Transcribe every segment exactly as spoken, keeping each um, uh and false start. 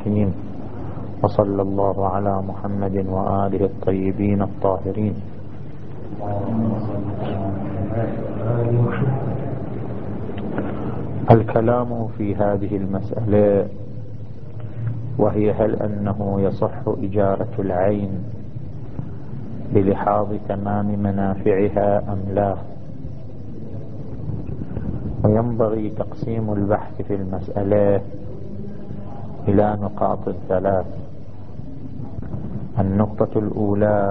الرحيم، وصلى الله على محمد وآله الطيبين الطاهرين. الكلام في هذه المسألة، وهي هل أنه يصح إجارة العين بلحاظ تمام منافعها أم لا؟ وينبغي تقسيم البحث في المسألة إلى نقاط ثلاث. النقطة الأولى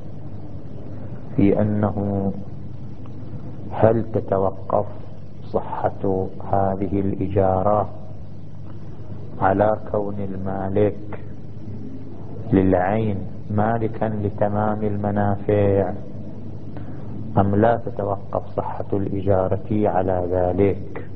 في أنه هل تتوقف صحة هذه الإجارة على كون المالك للعين مالكا لتمام المنافع، أم لا تتوقف صحة الإجارة على ذلك؟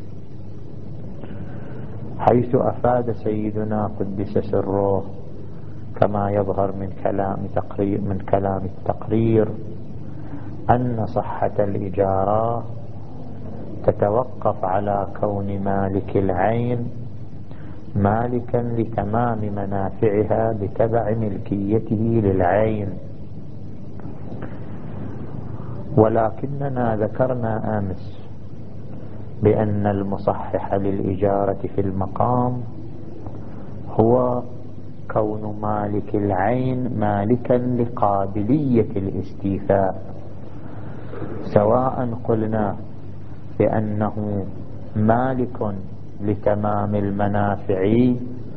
حيث أفاد سيدنا قدس سره كما يظهر من كلام تقرير من كلام التقرير أن صحة الإجارة تتوقف على كون مالك العين مالكا لتمام منافعها بتبع ملكيته للعين. ولكننا ذكرنا أمس بأن المصحح للإجارة في المقام هو كون مالك العين مالكا لقابلية الاستيفاء، سواء قلنا بأنه مالك لتمام المنافع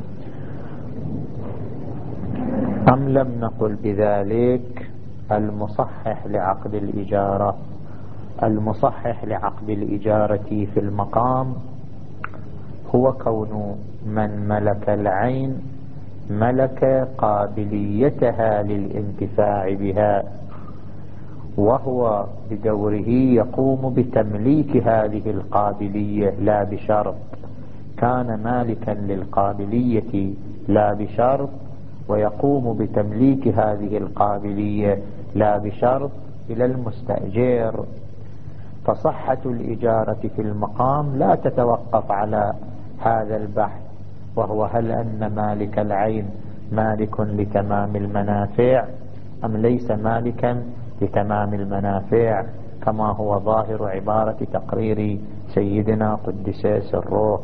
أم لم نقل بذلك. المصحح لعقد الإجارة المصحح لعقد الإجارة في المقام هو كون من ملك العين ملك قابليتها للانتفاع بها، وهو بدوره يقوم بتمليك هذه القابلية لا بشرط. كان مالكا للقابلية لا بشرط، ويقوم بتمليك هذه القابلية لا بشرط إلى المستأجر. فصحة الإجارة في المقام لا تتوقف على هذا البحث، وهو هل أن مالك العين مالك لتمام المنافع أم ليس مالكا لتمام المنافع، كما هو ظاهر عبارة تقرير سيدنا قدس سره.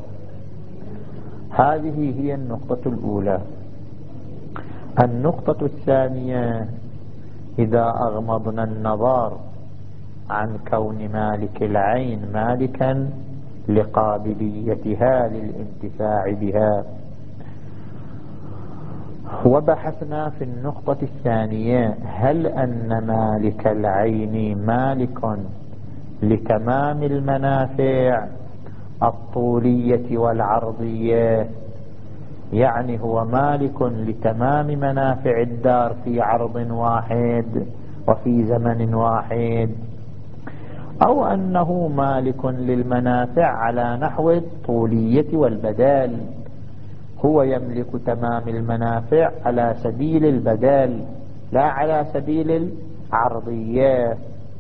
هذه هي النقطة الأولى. النقطة الثانية، إذا أغمضنا النظر عن كون مالك العين مالكا لقابليتها للانتفاع بها، وبحثنا في النقطة الثانية هل أن مالك العين مالك لتمام المنافع الطولية والعرضية، يعني هو مالك لتمام منافع الدار في عرض واحد وفي زمن واحد، أو أنه مالك للمنافع على نحو الطولية والبدال، هو يملك تمام المنافع على سبيل البدال لا على سبيل العرضية.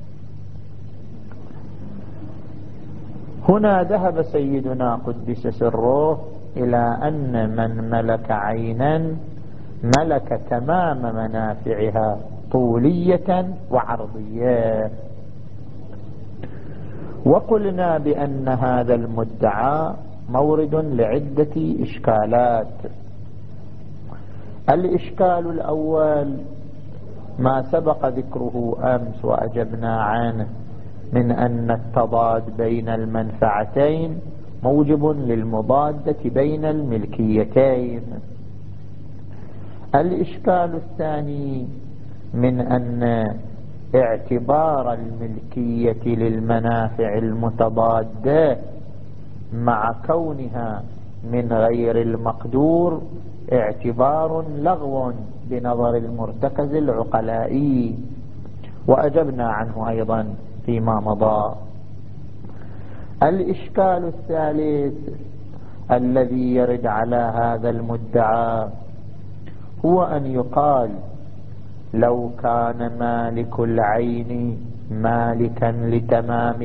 هنا ذهب سيدنا قدس سره إلى أن من ملك عينا ملك تمام منافعها طولية وعرضية. وقلنا بأن هذا المدعى مورد لعدة إشكالات. الإشكال الأول ما سبق ذكره أمس وأجبنا عنه من أن التضاد بين المنفعتين موجب للمضادة بين الملكيتين. الإشكال الثاني من أن اعتبار الملكية للمنافع المتضادة مع كونها من غير المقدور اعتبار لغو بنظر المرتكز العقلائي، وأجبنا عنه أيضا فيما مضى. الإشكال الثالث الذي يرد على هذا المدعى هو أن يقال لو كان مالك العين مالكا لتمام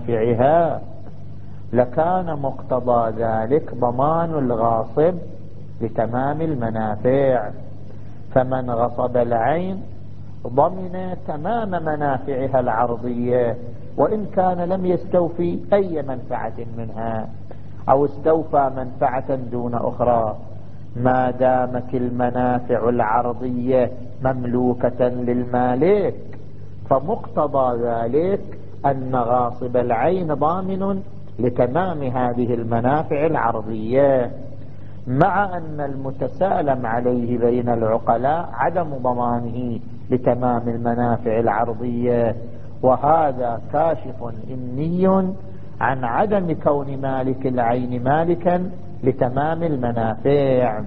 منافعها لكان مقتضى ذلك ضمان الغاصب لتمام المنافع. فمن غصب العين ضمن تمام منافعها العرضية، وإن كان لم يستوفي أي منفعة منها أو استوفى منفعة دون أخرى، ما دامت المنافع العرضية مملوكة للمالك، فمقتضى ذلك أن غاصب العين ضامن لتمام هذه المنافع العرضية، مع أن المتسالم عليه بين العقلاء عدم ضمانه لتمام المنافع العرضية، وهذا كاشف إني عن عدم كون مالك العين مالكا لتمام المنافع.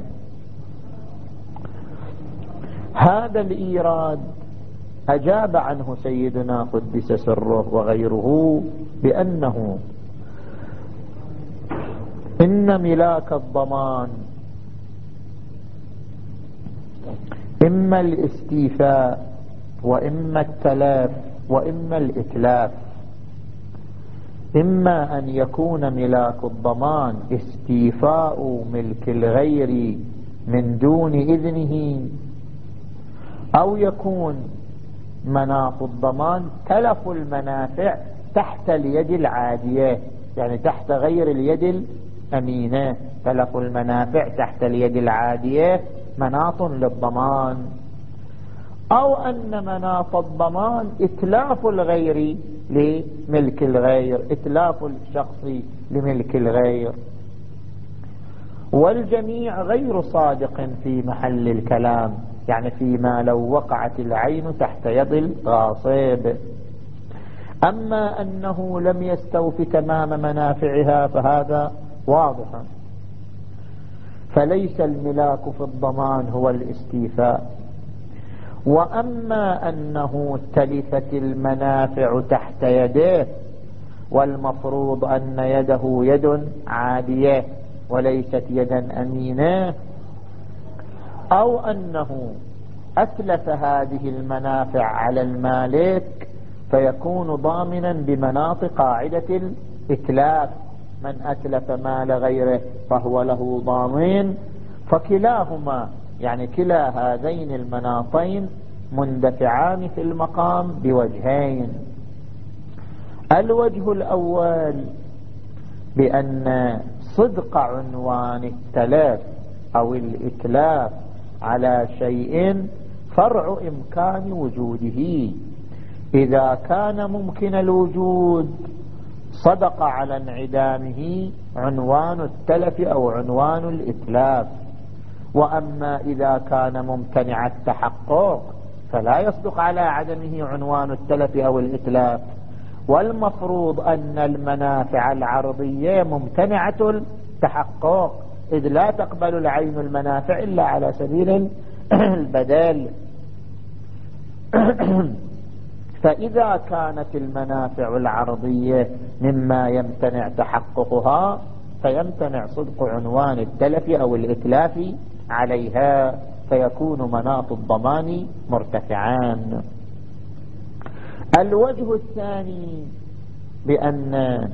هذا الإيراد أجاب عنه سيدنا قدس سره وغيره بأنه إن ملاك الضمان إما الاستيفاء وإما التلاف وإما الإتلاف. إما أن يكون ملاك الضمان استيفاء ملك الغير من دون إذنه، أو يكون مناط الضمان تلف المنافع تحت اليد العادية، يعني تحت غير اليد الأمينة. تلف المنافع تحت اليد العادية مناط للضمان، أو أن مناط الضمان إتلاف الغير لملك الغير، إتلاف الشخص لملك الغير. والجميع غير صادق في محل الكلام، يعني فيما لو وقعت العين تحت يد الغاصب. أما أنه لم يستوف تمام منافعها فهذا واضح، فليس الملاك في الضمان هو الاستيفاء. وأما أنه تلفت المنافع تحت يديه، والمفروض أن يده يد عادية وليست يدا أمينة، أو أنه أتلف هذه المنافع على المالك، فيكون ضامنا بمناط قاعدة الإتلاف. من أتلف مال غيره فهو له ضامن. فكلاهما يعني كلا هذين المناطين مندفعان في المقام بوجهين. الوجه الأول بأن صدق عنوان التلف أو الإتلاف على شيء فرع إمكان وجوده. إذا كان ممكن الوجود صدق على انعدامه عنوان التلف أو عنوان الإتلاف. وأما إذا كان ممتنع التحقق فلا يصدق على عدمه عنوان التلف أو الإتلاف. والمفروض أن المنافع العرضية ممتنعة التحقق، إذ لا تقبل العين المنافع إلا على سبيل البدل. فإذا كانت المنافع العرضية مما يمتنع تحققها فيمتنع صدق عنوان التلف أو الإتلاف عليها، فيكون مناط الضمان مرتفعان. الوجه الثاني بأن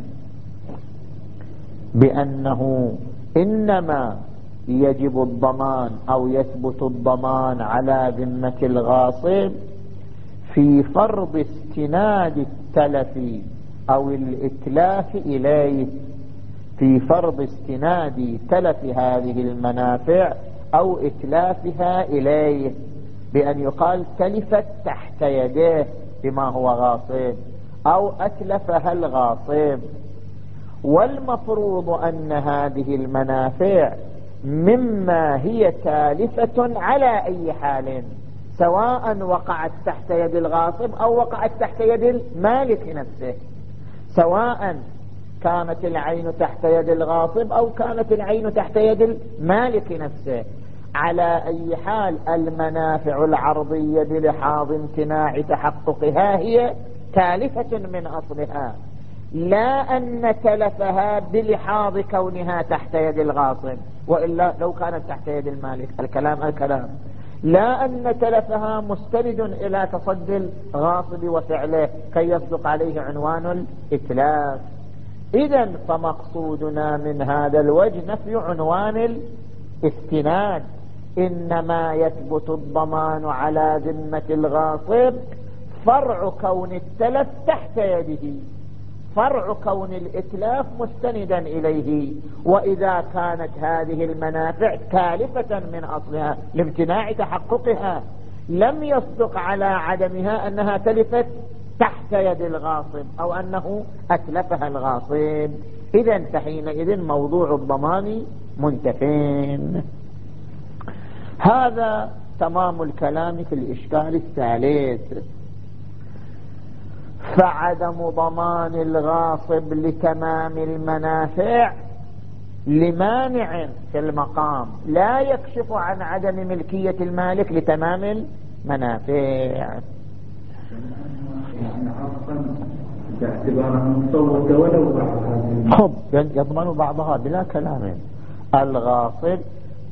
بأنه إنما يجب الضمان أو يثبت الضمان على ذمة الغاصب في فرض استناد التلف أو الإتلاف إليه، في فرض استناد تلف هذه المنافع أو إتلافها إليه، بأن يقال تلفت تحت يديه بما هو غاصب أو أتلفها الغاصب. والمفروض أن هذه المنافع مما هي تالفة على أي حال، سواء وقعت تحت يد الغاصب أو وقعت تحت يد المالك نفسه، سواء كانت العين تحت يد الغاصب أو كانت العين تحت يد المالك نفسه. على أي حال المنافع العرضية بلحاظ امتناع تحققها هي تالفة من أصلها، لا أن تلفها بلحاظ كونها تحت يد الغاصب، وإلا لو كانت تحت يد المالك الكلام الكلام لا أن تلفها مستند إلى تصدي الغاصب وفعله كي يصدق عليه عنوان الإتلاف. إذن فمقصودنا من هذا الوجه نفي عنوان استناد، إنما يثبت الضمان على ذمة الغاصب فرع كون التلف تحت يده، فرع كون الإتلاف مستندا إليه. وإذا كانت هذه المنافع تالفة من أصلها لامتناع تحققها، لم يصدق على عدمها أنها تلفت تحت يد الغاصب أو أنه أتلفها الغاصب. إذن فحينئذ موضوع الضمان منتفين. هذا تمام الكلام في الإشكال الثالث. فعدم ضمان الغاصب لتمام المنافع لمانع في المقام لا يكشف عن عدم ملكية المالك لتمام المنافع. خب يضمن بعضها بلا كلام. الغاصب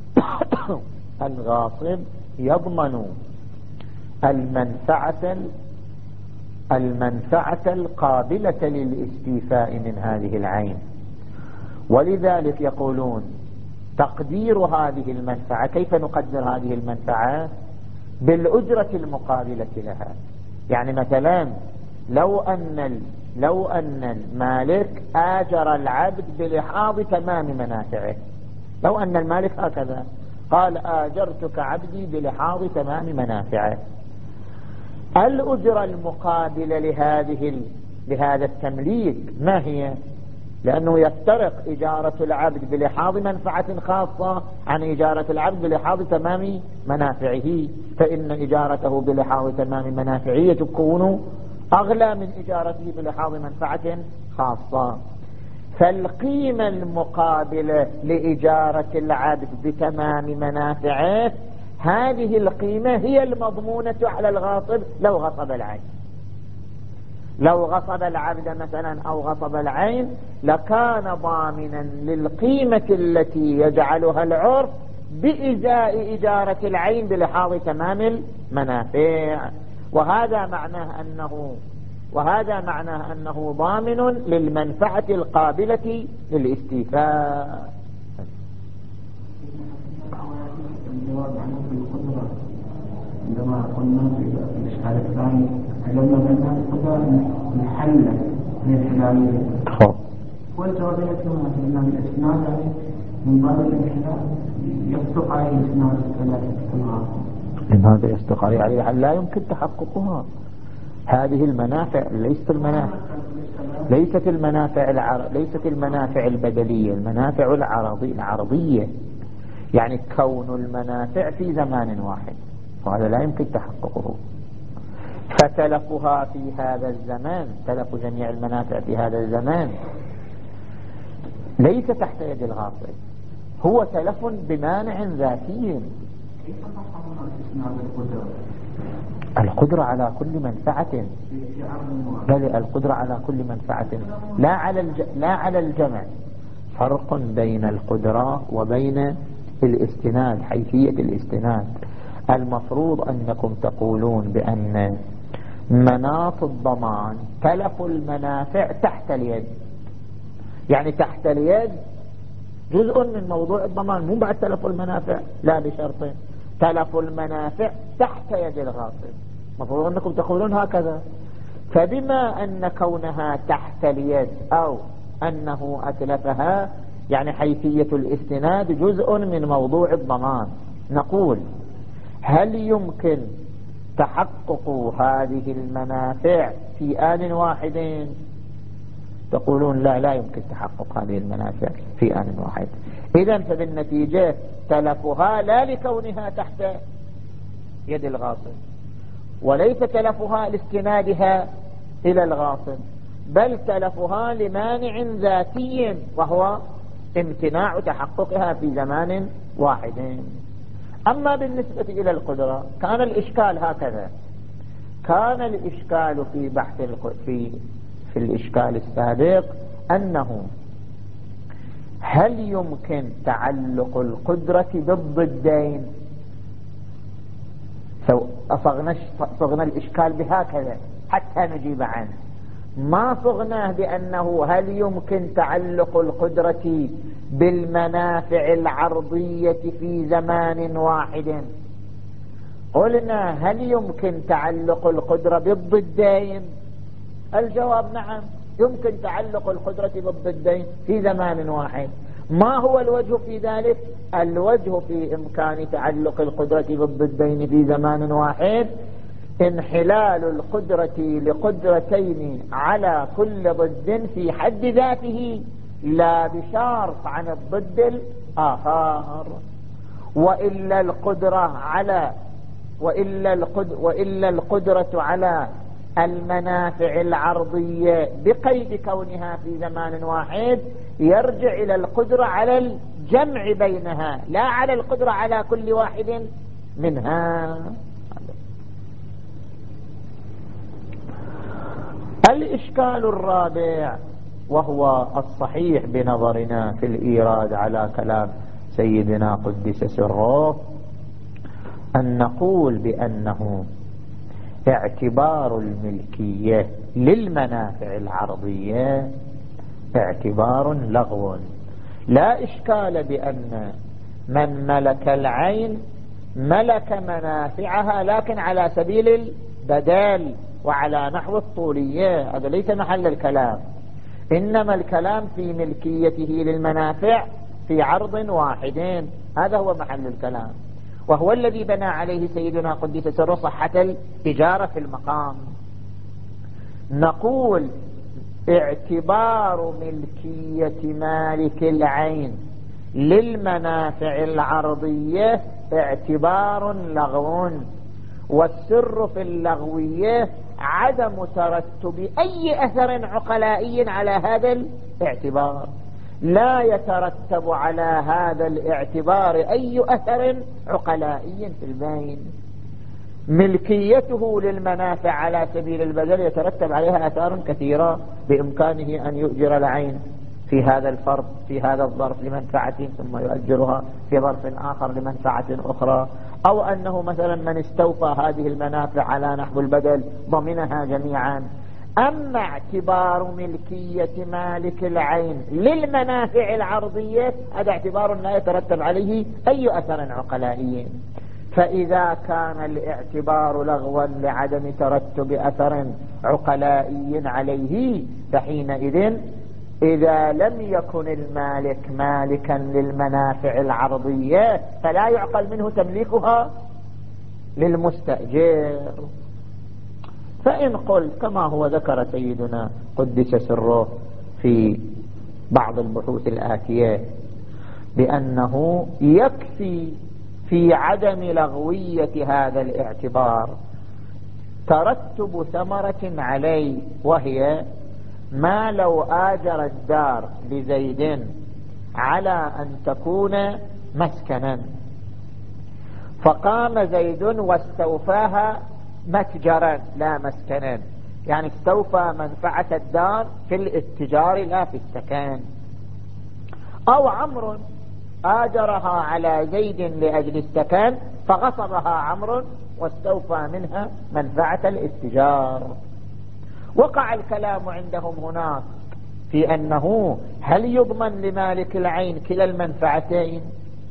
الغاصب يضمن المنفعة المنفعة القابلة للاستيفاء من هذه العين، ولذلك يقولون تقدير هذه المنفعة. كيف نقدر هذه المنفعة؟ بالأجرة المقابلة لها. يعني مثلا لو أن لو أن المالك آجر العبد بلحاظ تمام منافعه، لو أن المالك هكذا قال آجرتك عبدي بلحاظ تمام منافعه، الأجرة المقابلة لهذه لهذا التمليك ما هي؟ لأنه يفترق إجارة العبد بلحاظ منفعة خاصة عن إجارة العبد بلحاظ تمام منافعه، فإن إجارته بلحاظ تمام منافعه تكون أغلى من إجارته بلحاظ منفعة خاصة. فالقيمة المقابلة لإجارة العبد بتمام منافعه، هذه القيمة هي المضمونة على الغاصب لو غصب العين. لو غصب العبد مثلا أو غصب العين لكان ضامنا للقيمة التي يجعلها العرف بإزاء إجارة العين بلحاظ تمام المنافع. وهذا معناه أنه وهذا معناه أنه ضامن للمنفعة القابلة للاستيفاء. عندما قلنا في الإشكال الثاني علمنا بأن القدرة محلة للحلالية، والجواب يكون أن الإسناد من باب الانحلال يصدق عليه إسناد الثلاثة. لماذا يصدق عليه؟ عليه لا يمكن تحققها. هذه المنافع ليست المنافع ليست المنافع العر... ليست المنافع البدلية، المنافع العرضي العرضية، يعني كون المنافع في زمان واحد، وهذا لا يمكن تحققه. فتلفها في هذا الزمان، تلف جميع المنافع في هذا الزمان ليس تحت يد الغاصب، هو تلف بمانع ذاتي. القدرة على كل منفعة، بل القدرة على كل منفعة لا على الج... لا على الجمع. فرق بين القدرة وبين الاستناد، حيثية الاستناد. المفروض أنكم تقولون بأن مناط الضمان تلف المنافع تحت اليد، يعني تحت اليد جزء من موضوع الضمان، مو بعد تلف المنافع، لا بشرط تلف المنافع تحت يد الغاصب. المفروض أنكم تقولون هكذا. فبما أن كونها تحت اليد أو أنه أتلفها، يعني حيثية الاستناد جزء من موضوع الضمان، نقول هل يمكن تحقق هذه المنافع في آن واحد؟ تقولون لا لا يمكن تحقق هذه المنافع في آن واحد. إذن فبالنتيجة تلفها لا لكونها تحت يد الغاصب، وليس تلفها لاستنادها إلى الغاصب، بل تلفها لمانع ذاتي وهو امتناع تحققها في زمان واحد. أما بالنسبة إلى القدرة كان الإشكال هكذا. كان الإشكال في بحث في في الإشكال السابق أنه هل يمكن تعلق القدرة بالضدين؟ صغنا صغنا الإشكال بهكذا حتى نجيب عنه. ما صغناه بأنه هل يمكن تعلق القدرة بالمنافع العرضية في زمان واحد؟ قلنا هل يمكن تعلق القدرة بالضدين؟ الجواب نعم، يمكن تعلق القدرة بالضدين في زمان واحد. ما هو الوجه في ذلك؟ الوجه في إمكان تعلق القدرة بالضدين في زمان واحد انحلال القدرة لقدرتين على كل ضد في حد ذاته، لا بشرط عن الضد الآخر. وإلا القدرة على وإلا القدرة, وإلا القدرة على المنافع العرضية بقيد كونها في زمان واحد يرجع إلى القدرة على الجمع بينها، لا على القدرة على كل واحد منها. الإشكال الرابع وهو الصحيح بنظرنا في الإيراد على كلام سيدنا قدس سره، أن نقول بأنه اعتبار الملكية للمنافع العرضية اعتبار لغو. لا إشكال بأن من ملك العين ملك منافعها لكن على سبيل البدل وعلى نحو الطولية، هذا ليس محل الكلام، إنما الكلام في ملكيته للمنافع في عرض واحدين، هذا هو محل الكلام، وهو الذي بنى عليه سيدنا قدس سره صحة الإجارة في المقام. نقول اعتبار ملكية مالك العين للمنافع العرضية اعتبار لغو، والسر في اللغوية عدم ترتب أي أثر عقلائي على هذا الاعتبار. لا يترتب على هذا الاعتبار أي أثر عقلائي في البين. ملكيته للمنافع على سبيل البدل يترتب عليها آثار كثيرة، بإمكانه أن يؤجر العين في هذا الفرض في هذا الظرف لمنفعة ثم يؤجرها في ظرف آخر لمنفعة أخرى، أو أنه مثلا من استوفى هذه المنافع على نحو البدل ضمنها جميعا. أما اعتبار ملكية مالك العين للمنافع العرضية هذا اعتبار لا يترتب عليه أي أثر عقلائي. فإذا كان الاعتبار لغوا لعدم ترتب أثر عقلائي عليه، فحينئذ إذا لم يكن المالك مالكا للمنافع العرضية فلا يعقل منه تمليكها للمستأجر. فإن قلت كما هو ذكر سيدنا قدس سره في بعض البحوث الآتية بأنه يكفي في عدم لغوية هذا الاعتبار ترتب ثمرة عليه، وهي ما لو آجر الدار لزيد على أن تكون مسكنا، فقام زيد واستوفاها متجرا لا مسكنا، يعني استوفى منفعة الدار في الاتجار لا في السكن. أو عمرو آجرها على زيد لأجل السكن فغصبها عمرو واستوفى منها منفعة الاتجار. وقع الكلام عندهم هناك في أنه هل يضمن لمالك العين كلا المنفعتين،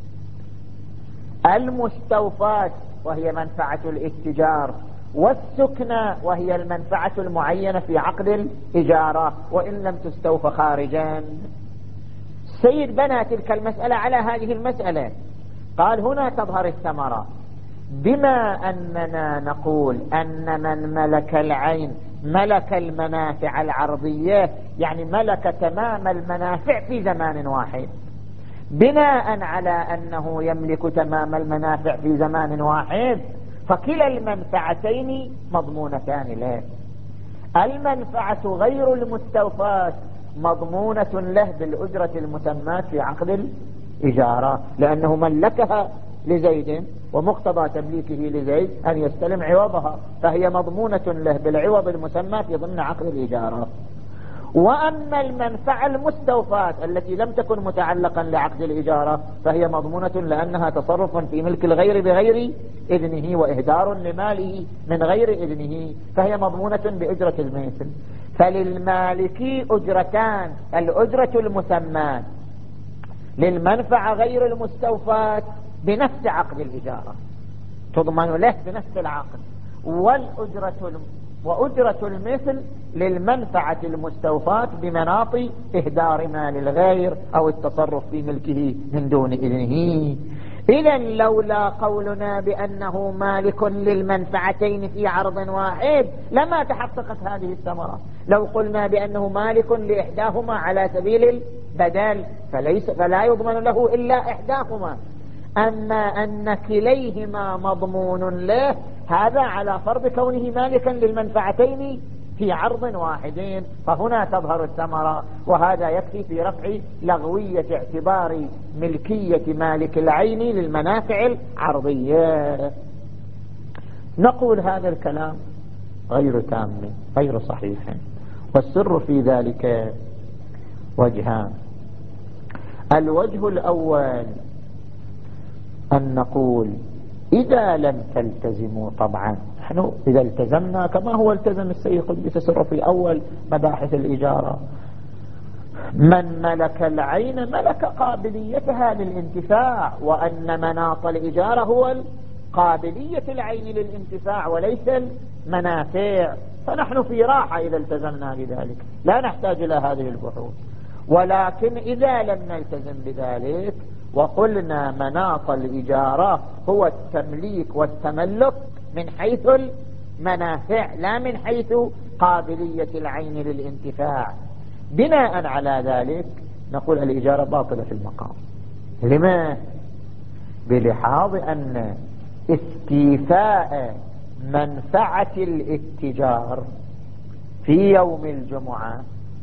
المستوفاة وهي منفعة الاتجار والسكنى وهي المنفعة المعينة في عقد الإجارة وإن لم تستوفى خارجا. السيد بنى تلك المسألة على هذه المسألة، قال هنا تظهر الثمرة، بما أننا نقول أن من ملك العين ملك المنافع العرضية، يعني ملك تمام المنافع في زمان واحد، بناء على أنه يملك تمام المنافع في زمان واحد فكلا المنفعتين مضمونتان له. المنفعة غير المستوفاة مضمونة له بالأجرة المسماة في عقد الإجارة، لأنه ملكها لزيد ومقتضى تمليكه لزيد أن يستلم عوضها، فهي مضمونة له بالعوض المسمى في ضمن عقد الإجارة. وأما المنفعة المستوفاة التي لم تكن متعلقا لعقد الإجارة فهي مضمونة لأنها تصرف في ملك الغير بغير إذنه وإهدار لماله من غير إذنه، فهي مضمونة بأجرة المثل. فللمالك أجرتان: الأجرة المسماة للمنفعة غير المستوفاة بنفس عقد الإجارة، تضمن له بنفس العقد، والأجرة وأجرة المثل للمنفعة المستوفاة بمناط إهدار مال الغير أو التصرف في ملكه من دون إذنه. إذن لولا قولنا بأنه مالك للمنفعتين في عرض واحد لما تحققت هذه الثمرة. لو قلنا بأنه مالك لإحداهما على سبيل البدل فليس فلا يضمن له إلا إحداهما، أما أن كليهما مضمون له هذا على فرض كونه مالكا للمنفعتين في عرض واحدين، فهنا تظهر الثمرة، وهذا يكفي في رفع لغوية اعتبار ملكية مالك العين للمنافع العرضية. نقول هذا الكلام غير تام غير صحيح، والسر في ذلك وجهان. الوجه الأول أن نقول إذا لم تلتزموا، طبعا نحن إذا التزمنا كما هو التزم السيد قدس سره في أول مباحث الإجارة، من ملك العين ملك قابليتها للانتفاع، وأن مناط الإجارة هو قابلية العين للانتفاع وليس المنافع، فنحن في راحة إذا التزمنا بذلك، لا نحتاج إلى هذه البحوث. ولكن إذا لم نلتزم بذلك وقلنا مناط الإجارة هو التمليك والتملك من حيث المنافع لا من حيث قابلية العين للانتفاع، بناء على ذلك نقول الإجارة باطلة في المقام. لما؟ بلحاظ أن استيفاء منفعة الاتجار في يوم الجمعة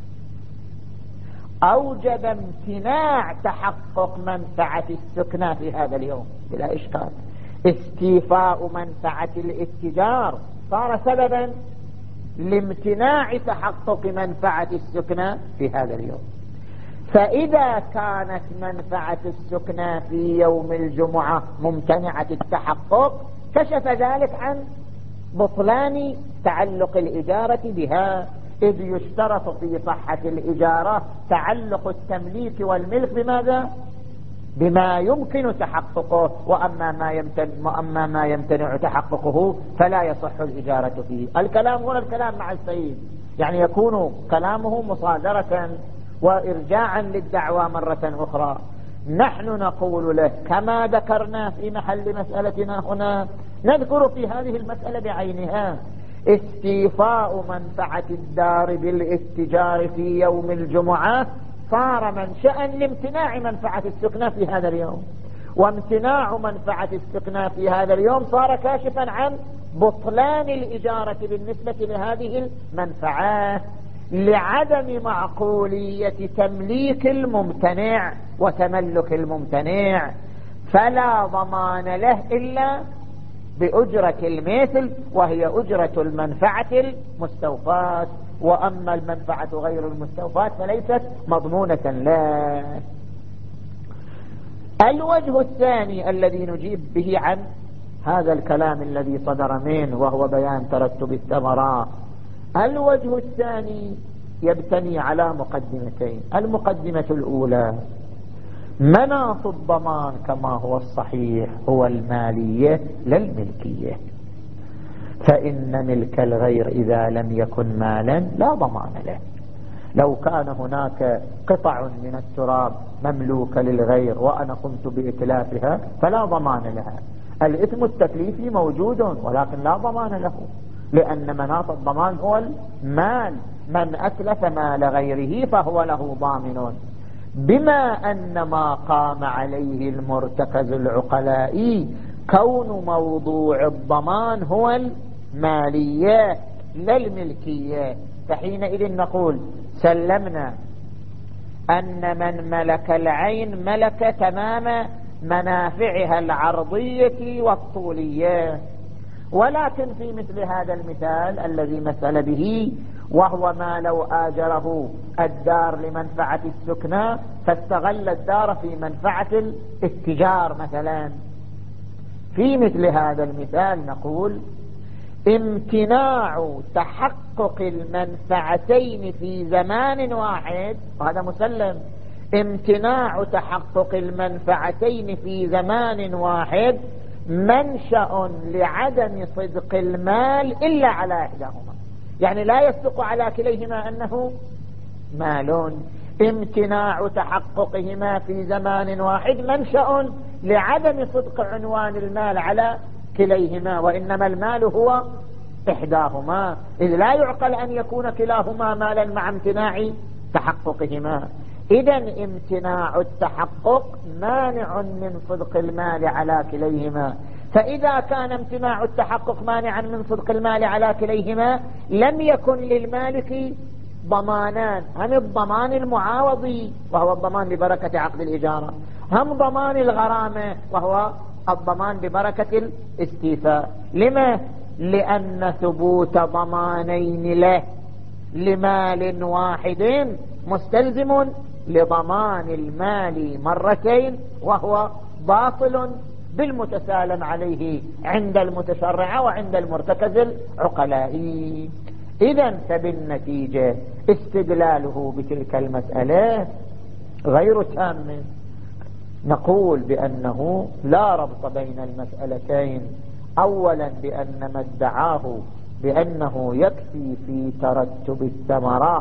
أوجب امتناع تحقق منفعة السكنى في هذا اليوم بلا إشكال. استيفاء منفعة الاتجار صار سببا لامتناع تحقق منفعة السكنى في هذا اليوم. فإذا كانت منفعة السكنى في يوم الجمعة ممتنعة التحقق كشف ذلك عن بطلان تعلق الإجارة بها، إذ يشترط في صحة الإجارة تعلق التمليك والملك بماذا؟ بما يمكن تحققه، وأما ما يمتنع, وأما ما يمتنع تحققه فلا يصح الإجارة فيه. الكلام هنا الكلام مع السيد، يعني يكون كلامه مصادرة وإرجاعا للدعوى مرة أخرى. نحن نقول له كما ذكرنا في محل مسألتنا هنا، نذكر في هذه المسألة بعينها: استيفاء منفعة الدار بالاتجار في يوم الجمعة صار منشأ لامتناع منفعة السكنى في هذا اليوم، وامتناع منفعة السكنى في هذا اليوم صار كاشفا عن بطلان الإجارة بالنسبة لهذه المنفعة، لعدم معقولية تمليك الممتنع وتملك الممتنع، فلا ضمان له إلا بأجرة المثل وهي أجرة المنفعة المستوفاة، وأما المنفعة غير المستوفاة فليست مضمونة له. الوجه الثاني الذي نجيب به عن هذا الكلام الذي صدر منه وهو بيان ترتب الثمرات، الوجه الثاني يبتني على مقدمتين. المقدمة الأولى: مناط الضمان كما هو الصحيح هو المالية لا الملكية، فإن ملك الغير إذا لم يكن مالا لا ضمان له. لو كان هناك قطع من التراب مملوكة للغير وأنا قمت بإتلافها فلا ضمان لها. الإثم التكليفي موجود ولكن لا ضمان له، لأن مناط الضمان هو المال، من أتلف مال غيره فهو له ضامن. بما أن ما قام عليه المرتكز العقلائي كون موضوع الضمان هو المالية لا الملكية، فحينئذ نقول سلمنا أن من ملك العين ملك تمام منافعها العرضية والطولية. ولكن في مثل هذا المثال الذي مثل به، وهو ما لو آجره الدار لمنفعة السكنى فاستغل الدار في منفعة الاتجار مثلا، في مثل هذا المثال نقول امتناع تحقق المنفعتين في زمان واحد، وهذا مسلم، امتناع تحقق المنفعتين في زمان واحد منشأ لعدم صدق المال إلا على إحداهما، يعني لا يصدق على كليهما أنه مال. امتناع تحققهما في زمان واحد منشأ لعدم صدق عنوان المال على كليهما، وإنما المال هو إحداهما، إذ لا يعقل أن يكون كلاهما مالا مع امتناع تحققهما. إذن امتناع التحقق مانع من صدق المال على كليهما، فإذا كان امتناع التحقق مانعا من صدق المال على كليهما لم يكن للمالك ضمانان، هم الضمان المعاوضي وهو الضمان ببركة عقد الإجارة، هم ضمان الغرامة وهو الضمان ببركة الاستيفاء. لما؟ لأن ثبوت ضمانين له لمال واحد مستلزم لضمان المال مرتين، وهو باطل بالمتسالم عليه عند المتشرع وعند المرتكز العقلائي. إذن فبالنتيجة استدلاله بتلك المسألة غير تام. نقول بأنه لا ربط بين المسألتين، أولا بأن ما ادعاه بأنه يكفي في ترتب الثمرة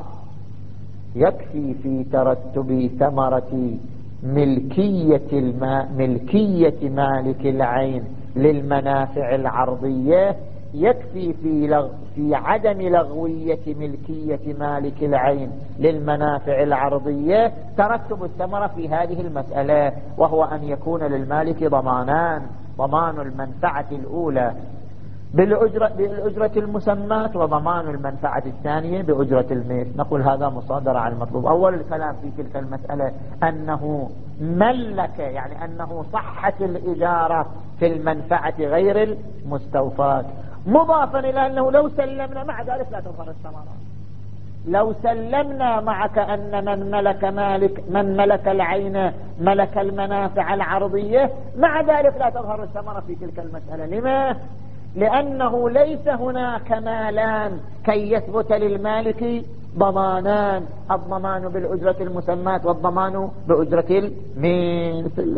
يكفي في ترتب ثمرة ملكية الماء ملكية مالك العين للمنافع العرضية، يكفي في, لغ في عدم لغوية ملكية مالك العين للمنافع العرضية ترتب الثمرة في هذه المسألة، وهو أن يكون للمالك ضمانان: ضمان المنفعة الأولى بالأجرة, بالأجرة المسمات، وضمان المنفعة الثانية بأجرة المثل. نقول هذا مصادرة على المطلوب. أول الكلام في تلك المسألة أنه ملك، يعني أنه صحت الإجارة في المنفعة غير المستوفاة، مضافا إلى أنه لو سلمنا مع ذلك لا تظهر الثمرة. لو سلمنا معك أن من ملك مالك من ملك العين ملك المنافع العرضية، مع ذلك لا تظهر الثمرة في تلك المسألة. لما؟ لأنه ليس هناك مالان كي يثبت للمالك ضمانان: الضمان بالأجرة المسمات والضمان بأجرة المثل.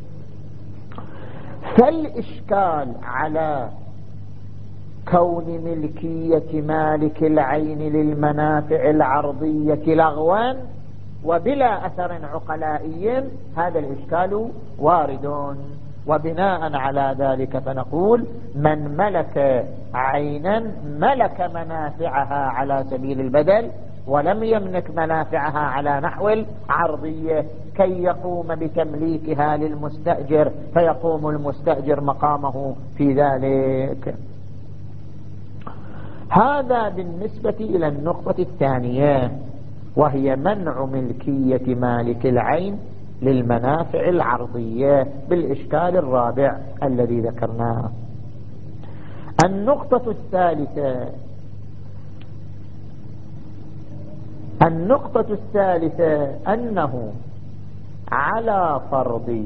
فالإشكال على كون ملكية مالك العين للمنافع العرضية لغوا وبلا أثر عقلائي، هذا الإشكال وارد. وبناء على ذلك فنقول: من ملك عينا ملك منافعها على سبيل البدل، ولم يملك منافعها على نحو العرضية كي يقوم بتمليكها للمستأجر، فيقوم المستأجر مقامه في ذلك. هذا بالنسبة إلى النقطة الثانية، وهي منع ملكية مالك العين للمنافع العرضية بالإشكال الرابع الذي ذكرناه. النقطة الثالثة النقطة الثالثة أنه على فرض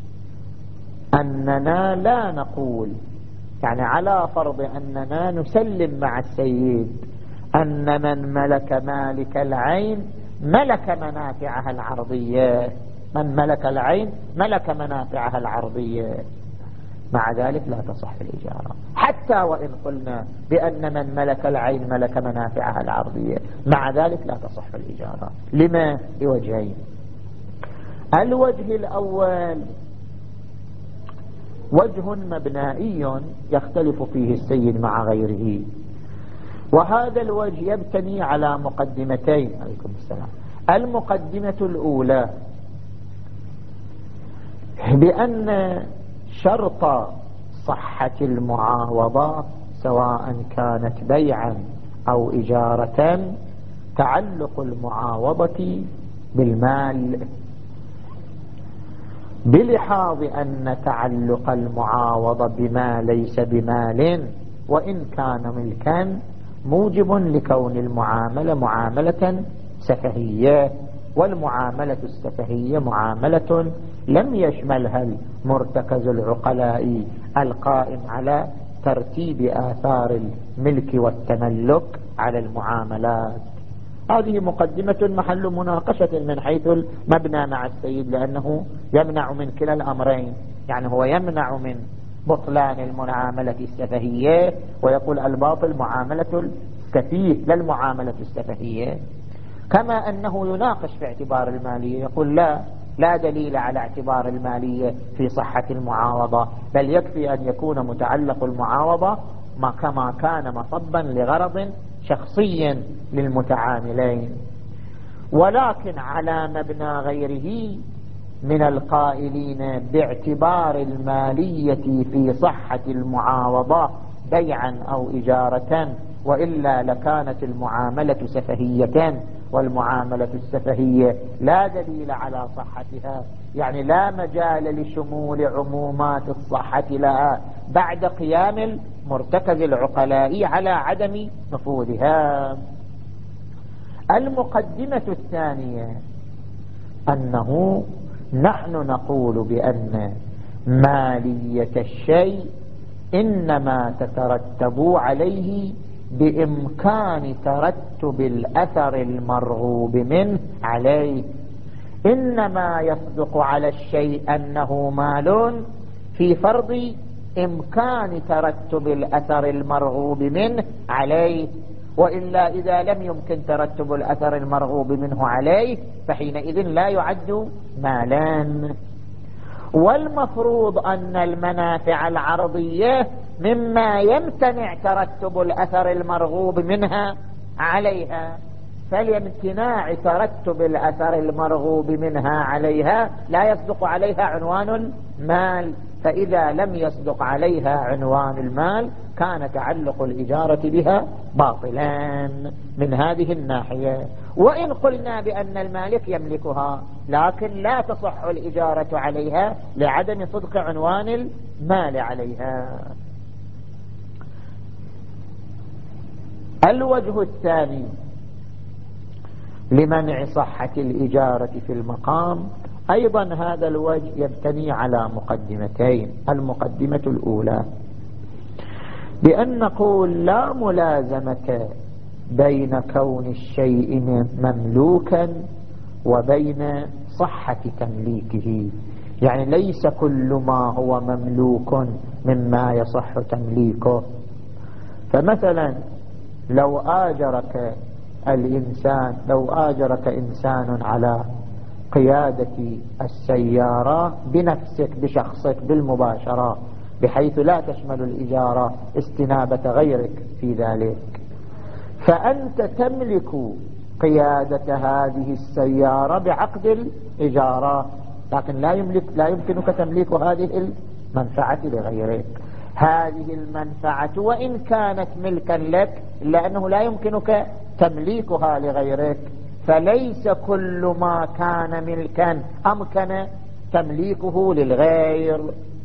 أننا لا نقول، يعني على فرض أننا نسلم مع السيد أن من ملك مالك العين ملك منافعها العرضية، من ملك العين ملك منافعها العرضية، مع ذلك لا تصح الإجارة، حتى وإن قلنا بأن من ملك العين ملك منافعها العرضية، مع ذلك لا تصح الإجارة. لما؟ لوجهين. الوجه الأول وجه مبنائي يختلف فيه السيد مع غيره، وهذا الوجه يبتني على مقدمتين. عليكم السلام. المقدمة الأولى بأن شرط صحة المعاوضة سواء كانت بيعا أو إجارة تعلق المعاوضة بالمال، بلحاظ أن تعلق المعاوضة بما ليس بمال وإن كان ملكا موجب لكون المعاملة معاملة سفهية، والمعاملة السفهية معاملة لم يشملها المرتكز العقلائي القائم على ترتيب آثار الملك والتملك على المعاملات. هذه مقدمة محل مناقشة من حيث المبنى مع السيد، لأنه يمنع من كلا الأمرين، يعني هو يمنع من بطلان المعاملة السفهية ويقول الباطل معاملة السفيه لا المعاملة السفهية، كما أنه يناقش في اعتبار المالية، يقول لا لا دليل على اعتبار المالية في صحة المعاوضة، بل يكفي أن يكون متعلق المعاوضة ما كما كان مصبا لغرض شخصي للمتعاملين. ولكن على مبنى غيره من القائلين باعتبار المالية في صحة المعاوضة بيعا أو إجارة، وإلا لكانت المعاملة سفهية، والمعاملة السفهية لا دليل على صحتها، يعني لا مجال لشمول عمومات الصحة لها بعد قيام المرتكز العقلاء على عدم نفوذها. المقدمة الثانية أنه نحن نقول بأن مالية الشيء إنما تترتب عليه بإمكان ترتب الأثر المرغوب منه عليه، إنما يصدق على الشيء أنه مال في فرض إمكان ترتب الأثر المرغوب منه عليه، وإلا إذا لم يمكن ترتب الأثر المرغوب منه عليه فحينئذ لا يعد مالا. والمفروض أن المنافع العرضية مما يمتنع ترتب الأثر المرغوب منها عليها، فلامتناع ترتب الأثر المرغوب منها عليها لا يصدق عليها عنوان المال، فإذا لم يصدق عليها عنوان المال كان تعلق الإجارة بها باطلا من هذه الناحية. وإن قلنا بأن المالك يملكها لكن لا تصح الإجارة عليها لعدم صدق عنوان المال عليها. الوجه الثاني لمنع صحة الإجارة في المقام أيضا هذا الوجه يبتني على مقدمتين. المقدمة الأولى بأن نقول لا ملازمة بين كون الشيء مملوكا وبين صحة تمليكه، يعني ليس كل ما هو مملوك مما يصح تمليكه. فمثلا لو آجرك الإنسان لو آجرك إنسان على قيادة السيارة بنفسك بشخصك بالمباشرة، بحيث لا تشمل الإجارة استنابة غيرك في ذلك، فأنت تملك قيادة هذه السيارة بعقد الإجارة، لكن لا يملك لا يمكنك تمليك هذه المنفعة لغيرك. هذه المنفعة وإن كانت ملكا لك إلا أنه لا يمكنك تمليكها لغيرك، فليس كل ما كان ملكا أمكن تمليكه للغير.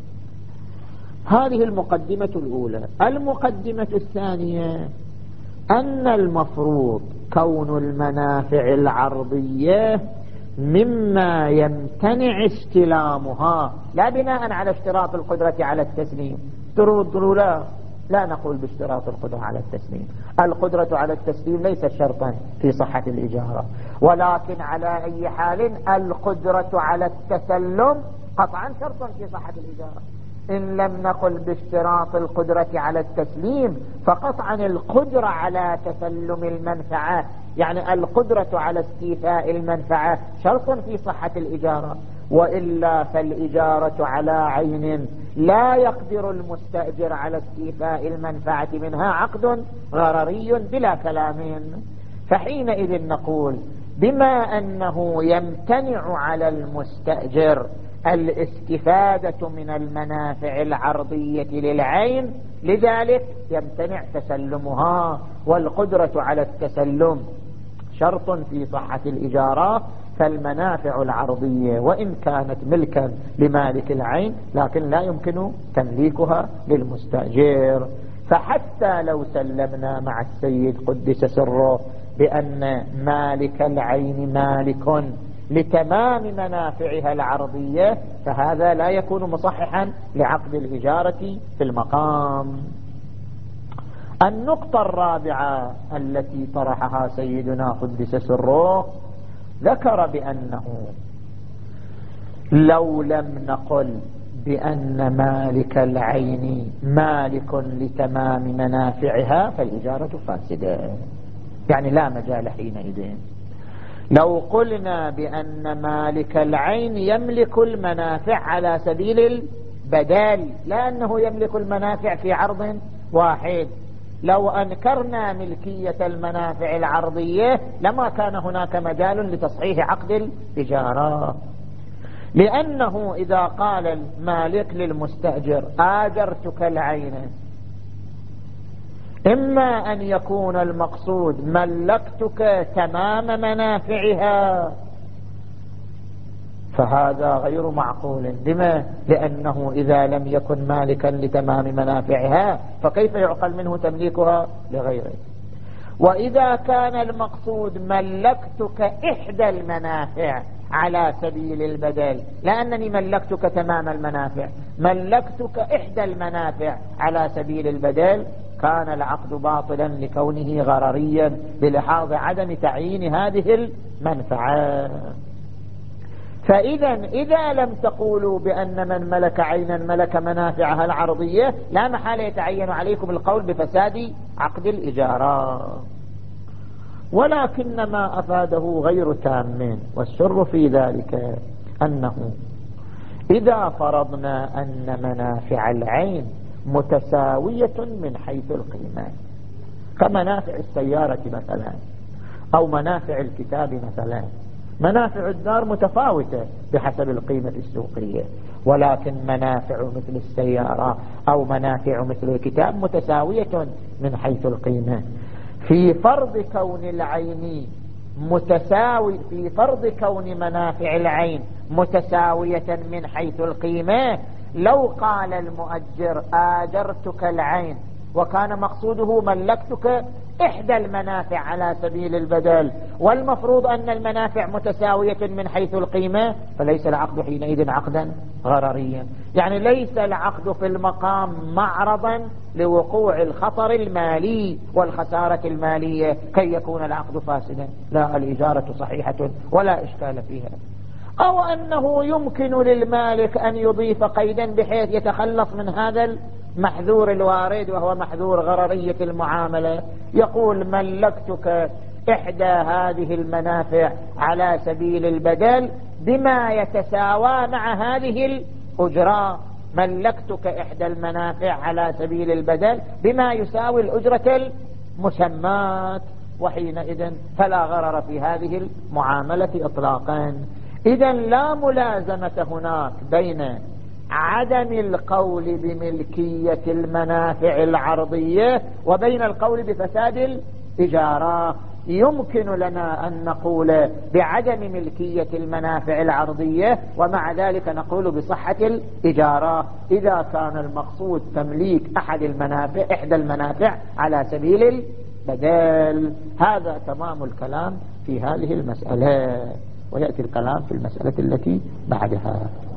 هذه المقدمة الأولى. المقدمة الثانية أن المفروض كون المنافع العرضية مما يمتنع استلامها، لا بناء على اشتراط القدرة على التسليم. تروا لا لا نقول باشتراط القدرة على التسليم، القدرة على التسليم ليست شرطا في صحة الإجارة، ولكن على أي حال القدرة على التسلم قطعا شرط في صحة الإجارة. إن لم نقل باشتراط القدرة على التسليم فقطعا القدرة على تسلم المنفعة، يعني القدرة على استيفاء المنفعة شرط في صحة الإجارة، وإلا فالإجارة على عين لا يقدر المستأجر على استيفاء المنفعة منها عقد غرري بلا كلام. فحينئذ نقول بما أنه يمتنع على المستأجر الاستفادة من المنافع العرضية للعين، لذلك يمتنع تسلمها، والقدرة على التسلم شرط في صحة الإجارة، فالمنافع العرضية وإن كانت ملكا لمالك العين لكن لا يمكن تمليكها للمستأجر. فحتى لو سلمنا مع السيد قدس سره بأن مالك العين مالك لتمام منافعها العرضية، فهذا لا يكون مصححا لعقد الإجارة في المقام. النقطة الرابعة التي طرحها سيدنا قدس سره، ذكر بأنه لو لم نقل بأن مالك العين مالك لتمام منافعها فالإجارة فاسدة، يعني لا مجال حينئذ. لو قلنا بأن مالك العين يملك المنافع على سبيل البدال، لأنه يملك المنافع في عرض واحد، لو أنكرنا ملكية المنافع العرضية لما كان هناك مجال لتصحيح عقد الإجارة، لأنه إذا قال المالك للمستأجر آجرتك العين، إما أن يكون المقصود ملكتك تمام منافعها، فهذا غير معقول. لما؟ لأنه إذا لم يكن مالكا لتمام منافعها فكيف يعقل منه تمليكها لغيره؟ وإذا كان المقصود ملكتك إحدى المنافع على سبيل البدل، لأنني ملكتك تمام المنافع، ملكتك إحدى المنافع على سبيل البدل، كان العقد باطلا لكونه غرريا بلحاظ عدم تعيين هذه المنفعة. فإذا إذا لم تقولوا بأن من ملك عينا ملك منافعها العرضية لا محال يتعين عليكم القول بفساد عقد الإجارة، ولكن ما أفاده غير تام، والسر في ذلك أنه إذا فرضنا أن منافع العين متساوية من حيث القيمة، كمنافع السيارة مثلا أو منافع الكتاب مثلا، منافع الدار متفاوتة بحسب القيمة السوقية، ولكن منافع مثل السيارة أو منافع مثل الكتاب متساوية من حيث القيمة. في فرض كون العين متساوي، في فرض كون منافع العين متساوية من حيث القيمة، لو قال المؤجر آجرتك العين وكان مقصوده ملكتك إحدى المنافع على سبيل البدل، والمفروض أن المنافع متساوية من حيث القيمة، فليس العقد حينئذ عقدا غرريا، يعني ليس العقد في المقام معرضا لوقوع الخطر المالي والخسارة المالية كي يكون العقد فاسدا، لا، الإجارة صحيحة ولا إشكال فيها. أو أنه يمكن للمالك أن يضيف قيدا بحيث يتخلص من هذا المحذور الوارد وهو محذور غررية المعاملة، يقول ملكتك إحدى هذه المنافع على سبيل البدل بما يتساوى مع هذه الأجرة، ملكتك إحدى المنافع على سبيل البدل بما يساوي الأجرة المسمات، وحينئذ فلا غرر في هذه المعاملة إطلاقا. إذن لا ملازمة هناك بين عدم القول بملكية المنافع العرضية وبين القول بفساد الإجارة. يمكن لنا أن نقول بعدم ملكية المنافع العرضية ومع ذلك نقول بصحة الإجارة إذا كان المقصود تمليك أحد المنافع إحدى المنافع على سبيل البدل. هذا تمام الكلام في هذه المسألة، ويأتي الكلام في المسألة التي بعدها.